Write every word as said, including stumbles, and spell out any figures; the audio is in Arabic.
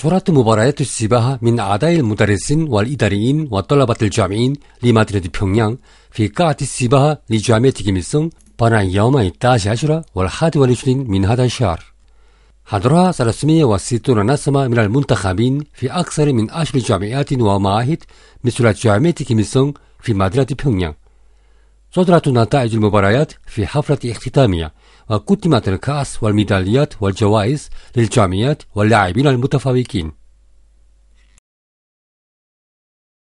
ترات مباريات السباحة من أعضاء المدرسين والإداريين وطلبة الجامعين لمدينة بيونغيانغ في قاعة السباحة لجامعة كيم إل سونغ بين يوم التاسع عشر والحادي والعشرين من هذا الشهر. حضرها ثلاثمائة وستون نسمة من المنتخبين في أكثر من عشر جامعات ومعاهد مثل جامعة كيم إل سونغ في مدينة بيونغيانغ. صدرت نتائج المباريات في حفلة اختتامية، وقدمت الكأس والميداليات والجوائز للجامعات واللاعبين المتفوقين.